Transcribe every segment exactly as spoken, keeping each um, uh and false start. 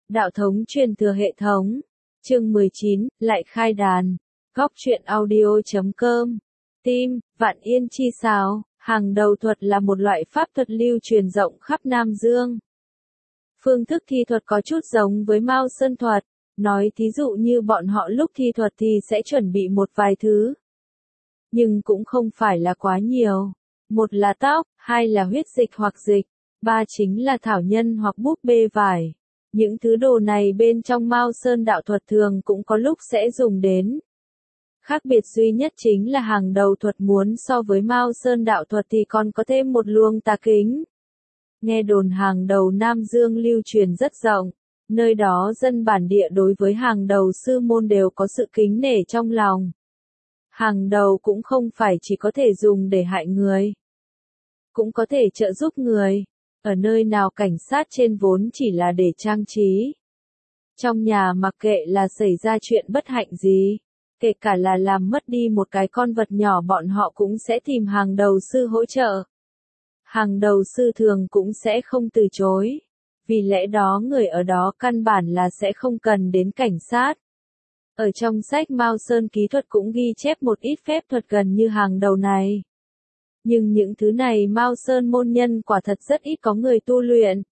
Đạo thống truyền thừa hệ thống. Chương mười chín, lại khai đàn. Góc truyện audio chấm com. Tim, Vạn Yên chi sáo, hàng đầu thuật là một loại pháp thuật lưu truyền rộng khắp Nam Dương. Phương thức thi thuật có chút giống với Mao Sơn thuật, nói thí dụ như bọn họ lúc thi thuật thì sẽ chuẩn bị một vài thứ. Nhưng cũng không phải là quá nhiều. Một là tóc, hai là huyết dịch hoặc dịch, ba chính là thảo nhân hoặc búp bê vải. Những thứ đồ này bên trong Mao Sơn đạo thuật thường cũng có lúc sẽ dùng đến. Khác biệt duy nhất chính là hàng đầu thuật muốn so với Mao Sơn đạo thuật thì còn có thêm một luồng tà kính. Nghe đồn hàng đầu Nam Dương lưu truyền rất rộng, nơi đó dân bản địa đối với hàng đầu sư môn đều có sự kính nể trong lòng. Hàng đầu cũng không phải chỉ có thể dùng để hại người, cũng có thể trợ giúp người. Ở nơi nào cảnh sát trên vốn chỉ là để trang trí. Trong nhà mặc kệ là xảy ra chuyện bất hạnh gì, kể cả là làm mất đi một cái con vật nhỏ bọn họ cũng sẽ tìm hàng đầu sư hỗ trợ. Hàng đầu sư thường cũng sẽ không từ chối. Vì lẽ đó người ở đó căn bản là sẽ không cần đến cảnh sát. Ở trong sách Mao Sơn ký thuật cũng ghi chép một ít phép thuật gần như hàng đầu này. Nhưng những thứ này Mao Sơn môn nhân quả thật rất ít có người tu luyện.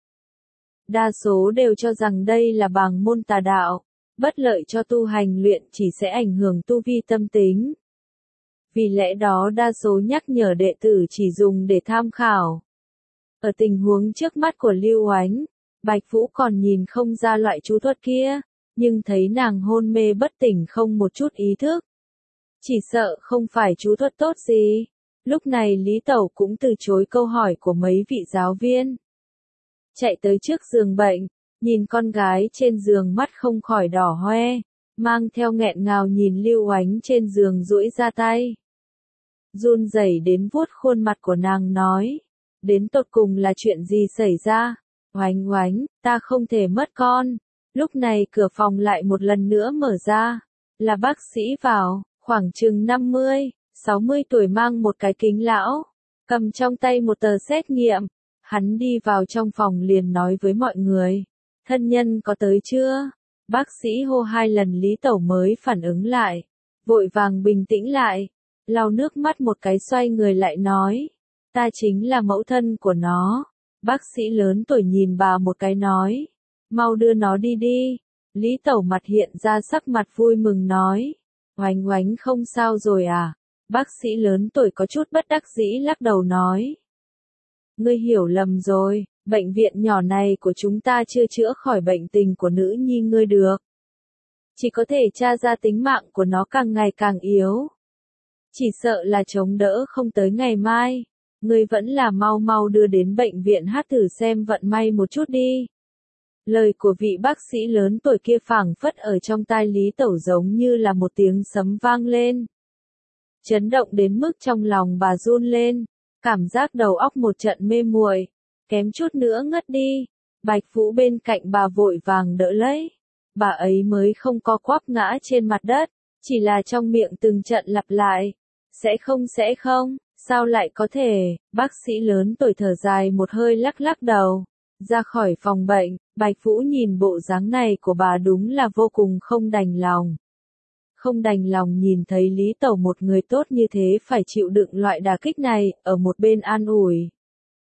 Đa số đều cho rằng đây là bàng môn tà đạo, bất lợi cho tu hành luyện, chỉ sẽ ảnh hưởng tu vi tâm tính. Vì lẽ đó đa số nhắc nhở đệ tử chỉ dùng để tham khảo. Ở tình huống trước mắt của Lưu Oánh, Bạch Vũ còn nhìn không ra loại chú thuật kia, nhưng thấy nàng hôn mê bất tỉnh không một chút ý thức. Chỉ sợ không phải chú thuật tốt gì. Lúc này Lý Tẩu cũng từ chối câu hỏi của mấy vị giáo viên. Chạy tới trước giường bệnh, nhìn con gái trên giường mắt không khỏi đỏ hoe, mang theo nghẹn ngào nhìn Lưu Oánh trên giường duỗi ra tay. Run rẩy đến vuốt khuôn mặt của nàng nói, đến tột cùng là chuyện gì xảy ra? Oánh Oánh, ta không thể mất con. Lúc này cửa phòng lại một lần nữa mở ra, là bác sĩ vào, khoảng chừng năm mươi. sáu mươi tuổi mang một cái kính lão, cầm trong tay một tờ xét nghiệm. Hắn đi vào trong phòng liền nói với mọi người, thân nhân có tới chưa? Bác sĩ hô hai lần Lý Tẩu mới phản ứng lại, vội vàng bình tĩnh lại, lau nước mắt một cái xoay người lại nói, ta chính là mẫu thân của nó. Bác sĩ lớn tuổi nhìn bà một cái nói, mau đưa nó đi đi. Lý Tẩu mặt hiện ra sắc mặt vui mừng nói, Oánh Oánh không sao rồi à? Bác sĩ lớn tuổi có chút bất đắc dĩ lắc đầu nói. Ngươi hiểu lầm rồi, bệnh viện nhỏ này của chúng ta chưa chữa khỏi bệnh tình của nữ nhi ngươi được. Chỉ có thể tra ra tính mạng của nó càng ngày càng yếu. Chỉ sợ là chống đỡ không tới ngày mai. Ngươi vẫn là mau mau đưa đến bệnh viện hát thử xem vận may một chút đi. Lời của vị bác sĩ lớn tuổi kia phảng phất ở trong tai Lý Tẩu giống như là một tiếng sấm vang lên. Chấn động đến mức trong lòng bà run lên, cảm giác đầu óc một trận mê muội, kém chút nữa ngất đi. Bạch Vũ bên cạnh bà vội vàng đỡ lấy, bà ấy mới không co quắp ngã trên mặt đất, chỉ là trong miệng từng trận lặp lại, sẽ không sẽ không, sao lại có thể? Bác sĩ lớn tuổi thở dài một hơi lắc lắc đầu, ra khỏi phòng bệnh. Bạch Vũ nhìn bộ dáng này của bà đúng là vô cùng không đành lòng. Không đành lòng nhìn thấy Lý Tẩu một người tốt như thế phải chịu đựng loại đả kích này, ở một bên an ủi.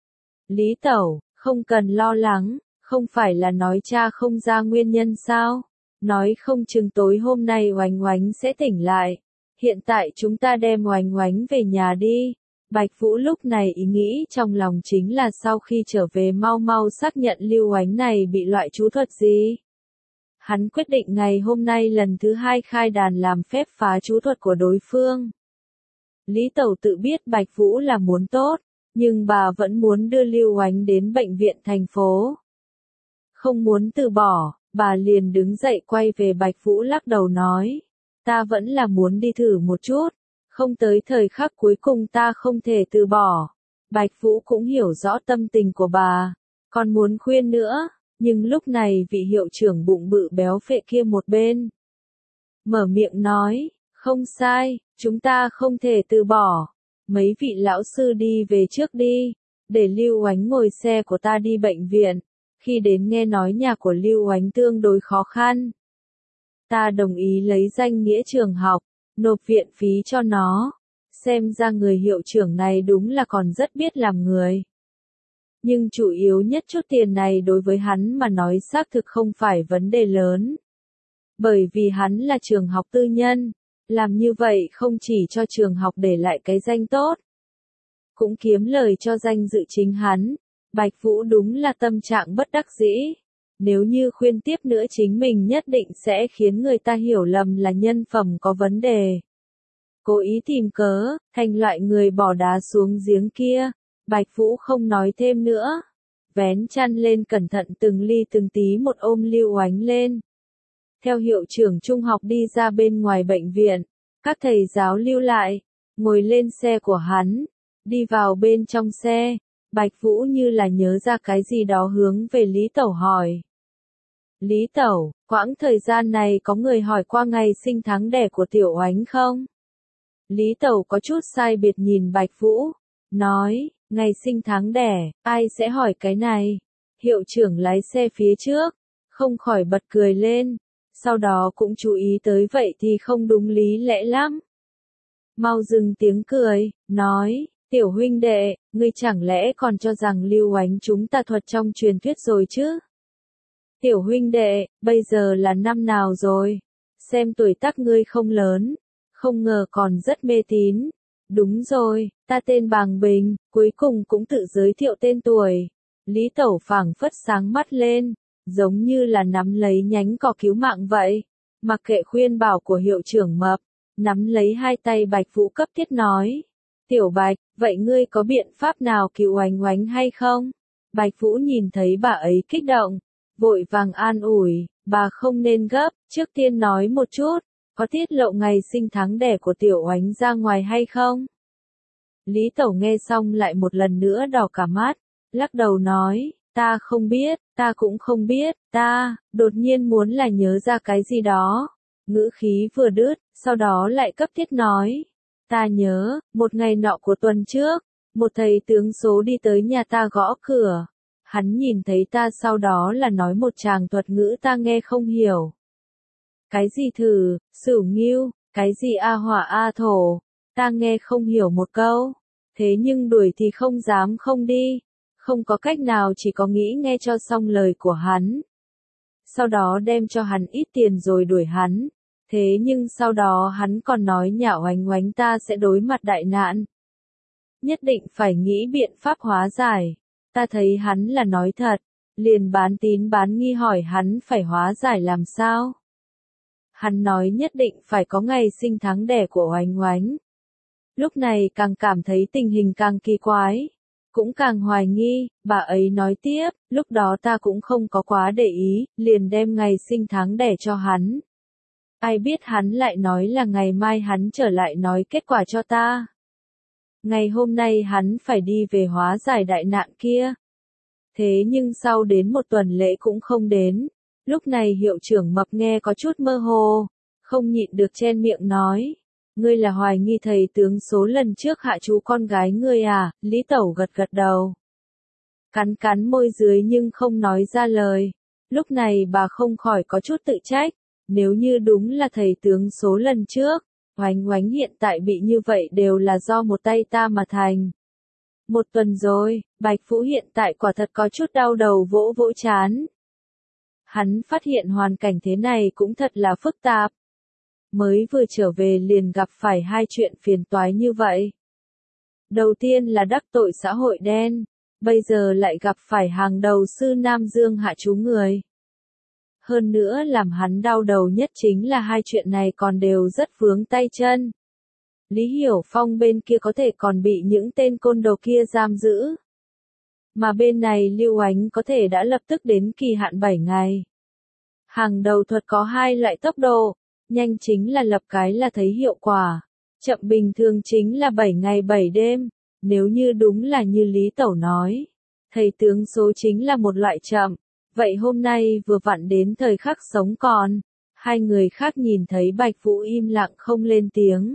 Lý Tẩu, không cần lo lắng, không phải là nói cha không ra nguyên nhân sao? Nói không chừng tối hôm nay Oánh Oánh sẽ tỉnh lại. Hiện tại chúng ta đem Oánh Oánh về nhà đi. Bạch Vũ lúc này ý nghĩ trong lòng chính là sau khi trở về mau mau xác nhận Lưu Oánh này bị loại chú thuật gì. Hắn quyết định ngày hôm nay lần thứ hai khai đàn làm phép phá chú thuật của đối phương. Lý Tẩu tự biết Bạch Vũ là muốn tốt, nhưng bà vẫn muốn đưa Lưu Oánh đến bệnh viện thành phố. Không muốn từ bỏ, bà liền đứng dậy quay về Bạch Vũ lắc đầu nói, ta vẫn là muốn đi thử một chút, không tới thời khắc cuối cùng ta không thể từ bỏ. Bạch Vũ cũng hiểu rõ tâm tình của bà, còn muốn khuyên nữa. Nhưng lúc này vị hiệu trưởng bụng bự béo phệ kia một bên mở miệng nói, không sai, chúng ta không thể từ bỏ. Mấy vị lão sư đi về trước đi, để Lưu Oánh ngồi xe của ta đi bệnh viện. khi đến nghe nói nhà của Lưu Oánh tương đối khó khăn. Ta đồng ý lấy danh nghĩa trường học, nộp viện phí cho nó. Xem ra người hiệu trưởng này đúng là còn rất biết làm người. Nhưng chủ yếu nhất chút tiền này đối với hắn mà nói xác thực không phải vấn đề lớn. Bởi vì hắn là trường học tư nhân, làm như vậy không chỉ cho trường học để lại cái danh tốt, cũng kiếm lời cho danh dự chính hắn. Bạch Vũ đúng là tâm trạng bất đắc dĩ. Nếu như khuyên tiếp nữa chính mình nhất định sẽ khiến người ta hiểu lầm là nhân phẩm có vấn đề. Cố ý tìm cớ, thành loại người bỏ đá xuống giếng kia. Bạch Vũ không nói thêm nữa. Vén chăn lên cẩn thận từng ly từng tí một ôm Lưu Oánh lên. Theo hiệu trưởng trung học đi ra bên ngoài bệnh viện, các thầy giáo lưu lại, ngồi lên xe của hắn, đi vào bên trong xe. Bạch Vũ như là nhớ ra cái gì đó hướng về Lý Tẩu hỏi. Lý Tẩu, quãng thời gian này có người hỏi qua ngày sinh tháng đẻ của Tiểu Oánh không? Lý Tẩu có chút sai biệt nhìn Bạch Vũ, nói, ngày sinh tháng đẻ, ai sẽ hỏi cái này? Hiệu trưởng lái xe phía trước, không khỏi bật cười lên, sau đó cũng chú ý tới vậy thì không đúng lý lẽ lắm. Mau dừng tiếng cười, nói, Tiểu huynh đệ, ngươi chẳng lẽ còn cho rằng Lưu Oánh chúng ta thuật trong truyền thuyết rồi chứ? Tiểu huynh đệ, bây giờ là năm nào rồi? Xem tuổi tác ngươi không lớn, không ngờ còn rất mê tín. Đúng rồi, ta tên Bàng Bình, cuối cùng cũng tự giới thiệu tên tuổi. Lý Tẩu phảng phất sáng mắt lên, giống như là nắm lấy nhánh cỏ cứu mạng vậy. Mặc kệ khuyên bảo của hiệu trưởng Mập, nắm lấy hai tay Bạch Vũ cấp thiết nói. Tiểu Bạch, vậy ngươi có biện pháp nào cứu Oánh Oánh hay không? Bạch Vũ nhìn thấy bà ấy kích động, vội vàng an ủi, bà không nên gấp, trước tiên nói một chút, có tiết lộ ngày sinh tháng đẻ của Tiểu Oánh ra ngoài hay không? Lý Tẩu nghe xong lại một lần nữa đỏ cả mắt, lắc đầu nói, ta không biết, ta cũng không biết, ta, đột nhiên muốn là nhớ ra cái gì đó. Ngữ khí vừa đứt, sau đó lại cấp thiết nói. Ta nhớ, một ngày nọ của tuần trước, một thầy tướng số đi tới nhà ta gõ cửa. Hắn nhìn thấy ta sau đó là nói một tràng thuật ngữ ta nghe không hiểu. Cái gì thử, sửu nghiêu, cái gì a hỏa a thổ, ta nghe không hiểu một câu. Thế nhưng đuổi thì không dám không đi, không có cách nào chỉ có nghĩ nghe cho xong lời của hắn. Sau đó đem cho hắn ít tiền rồi đuổi hắn. Thế nhưng sau đó hắn còn nói nhà Oánh Oánh ta sẽ đối mặt đại nạn. Nhất định phải nghĩ biện pháp hóa giải. Ta thấy hắn là nói thật, liền bán tín bán nghi hỏi hắn phải hóa giải làm sao. Hắn nói nhất định phải có ngày sinh tháng đẻ của Oánh Oánh. Lúc này càng cảm thấy tình hình càng kỳ quái, cũng càng hoài nghi. Bà ấy nói tiếp, lúc đó ta cũng không có quá để ý, liền đem ngày sinh tháng đẻ cho hắn. Ai biết hắn lại nói là ngày mai hắn trở lại nói kết quả cho ta. Ngày hôm nay hắn phải đi về hóa giải đại nạn kia. Thế nhưng sau đến một tuần lễ cũng không đến. Lúc này hiệu trưởng Mập nghe có chút mơ hồ, không nhịn được chen miệng nói. Ngươi là hoài nghi thầy tướng số lần trước hạ chú con gái ngươi à? Lý Tẩu gật gật đầu. Cắn cắn môi dưới nhưng không nói ra lời. Lúc này bà không khỏi có chút tự trách. Nếu như đúng là thầy tướng số lần trước, Oánh Oánh hiện tại bị như vậy đều là do một tay ta mà thành. Một tuần rồi, Bạch Vũ hiện tại quả thật có chút đau đầu vỗ vỗ chán. Hắn phát hiện hoàn cảnh thế này cũng thật là phức tạp. Mới vừa trở về liền gặp phải hai chuyện phiền toái như vậy. Đầu tiên là đắc tội xã hội đen, bây giờ lại gặp phải hàng đầu sư Nam Dương hạ chú người. Hơn nữa làm hắn đau đầu nhất chính là hai chuyện này còn đều rất vướng tay chân. Lý Hiểu Phong bên kia có thể còn bị những tên côn đồ kia giam giữ. Mà bên này Lưu Oánh có thể đã lập tức đến kỳ hạn bảy ngày. Hàng đầu thuật có hai loại tốc độ, nhanh chính là lập cái là thấy hiệu quả, chậm bình thường chính là bảy ngày bảy đêm, nếu như đúng là như Lý Tẩu nói. Thầy tướng số chính là một loại chậm. Vậy hôm nay vừa vặn đến thời khắc sống còn, hai người khác nhìn thấy Bạch Vũ im lặng không lên tiếng.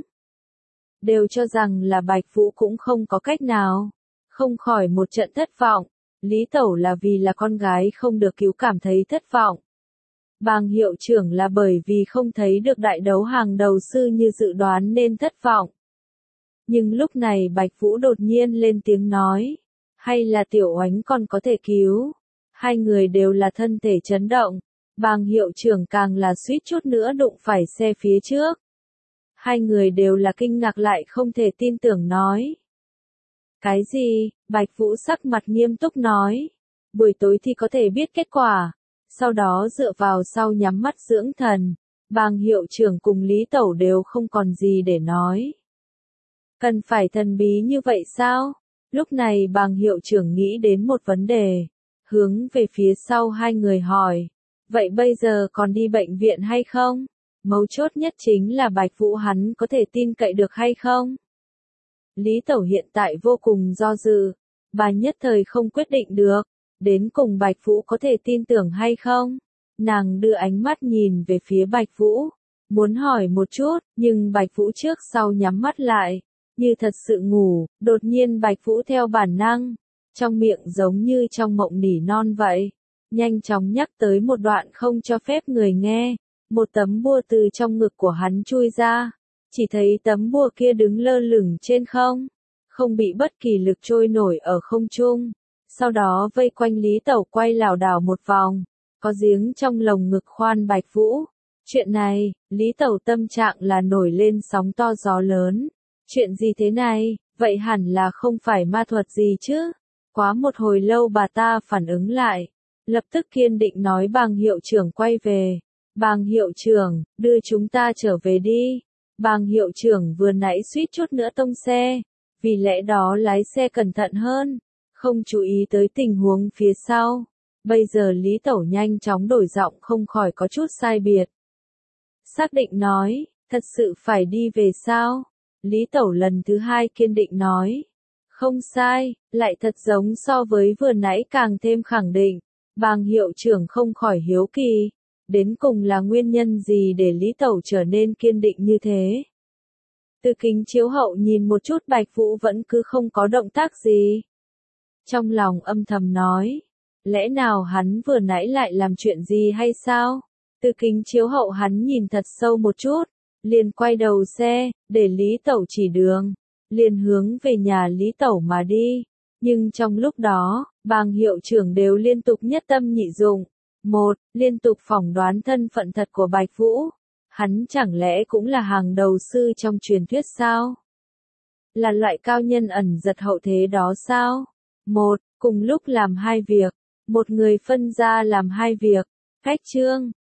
Đều cho rằng là Bạch Vũ cũng không có cách nào, không khỏi một trận thất vọng, Lý Tẩu là vì là con gái không được cứu cảm thấy thất vọng. Bàng hiệu trưởng là bởi vì không thấy được đại đấu hàng đầu sư như dự đoán nên thất vọng. Nhưng lúc này Bạch Vũ đột nhiên lên tiếng nói, hay là Tiểu Oánh còn có thể cứu. Hai người đều là thân thể chấn động, Bàng hiệu trưởng càng là suýt chút nữa đụng phải xe phía trước. Hai người đều là kinh ngạc lại không thể tin tưởng nói. Cái gì? Bạch Vũ sắc mặt nghiêm túc nói. Buổi tối thì có thể biết kết quả. Sau đó dựa vào sau nhắm mắt dưỡng thần. Bàng hiệu trưởng cùng Lý Tẩu đều không còn gì để nói. Cần phải thần bí như vậy sao? Lúc này bàng hiệu trưởng nghĩ đến một vấn đề. Hướng về phía sau hai người hỏi. Vậy bây giờ còn đi bệnh viện hay không? Mấu chốt nhất chính là Bạch Vũ hắn có thể tin cậy được hay không? Lý Tẩu hiện tại vô cùng do dự. Bà nhất thời không quyết định được. Đến cùng Bạch Vũ có thể tin tưởng hay không? Nàng đưa ánh mắt nhìn về phía Bạch Vũ. Muốn hỏi một chút, nhưng Bạch Vũ trước sau nhắm mắt lại. Như thật sự ngủ, đột nhiên Bạch Vũ theo bản năng. Trong miệng giống như trong mộng nỉ non vậy. Nhanh chóng nhắc tới một đoạn không cho phép người nghe. Một tấm bùa từ trong ngực của hắn chui ra. Chỉ thấy tấm bùa kia đứng lơ lửng trên không. Không bị bất kỳ lực trôi nổi ở không trung. Sau đó vây quanh Lý Tẩu quay lảo đảo một vòng. Có giếng trong lồng ngực khoan Bạch Vũ. Chuyện này, Lý Tẩu tâm trạng là nổi lên sóng to gió lớn. Chuyện gì thế này, vậy hẳn là không phải ma thuật gì chứ. Quá một hồi lâu bà ta phản ứng lại. Lập tức kiên định nói Bàng hiệu trưởng quay về. Bàng hiệu trưởng, đưa chúng ta trở về đi. Bàng hiệu trưởng vừa nãy suýt chút nữa tông xe. Vì lẽ đó lái xe cẩn thận hơn. Không chú ý tới tình huống phía sau. Bây giờ Lý Tẩu nhanh chóng đổi giọng không khỏi có chút sai biệt. Xác định nói, thật sự phải đi về sao? Lý Tẩu lần thứ hai kiên định nói. Không sai, lại thật giống so với vừa nãy càng thêm khẳng định. Bàng hiệu trưởng không khỏi hiếu kỳ. Đến cùng là nguyên nhân gì để Lý Tẩu trở nên kiên định như thế? Từ kính chiếu hậu nhìn một chút Bạch Vũ vẫn cứ không có động tác gì. Trong lòng âm thầm nói. Lẽ nào hắn vừa nãy lại làm chuyện gì hay sao? Từ kính chiếu hậu hắn nhìn thật sâu một chút. Liền quay đầu xe, để Lý Tẩu chỉ đường. Liền hướng về nhà Lý Tẩu mà đi. Nhưng trong lúc đó, Bàng hiệu trưởng đều liên tục nhất tâm nhị dụng. Một, liên tục phỏng đoán thân phận thật của Bạch Vũ. Hắn chẳng lẽ cũng là hàng đầu sư trong truyền thuyết sao? Là loại cao nhân ẩn giật hậu thế đó sao? Một, cùng lúc làm hai việc. Một người phân ra làm hai việc. Cách chương.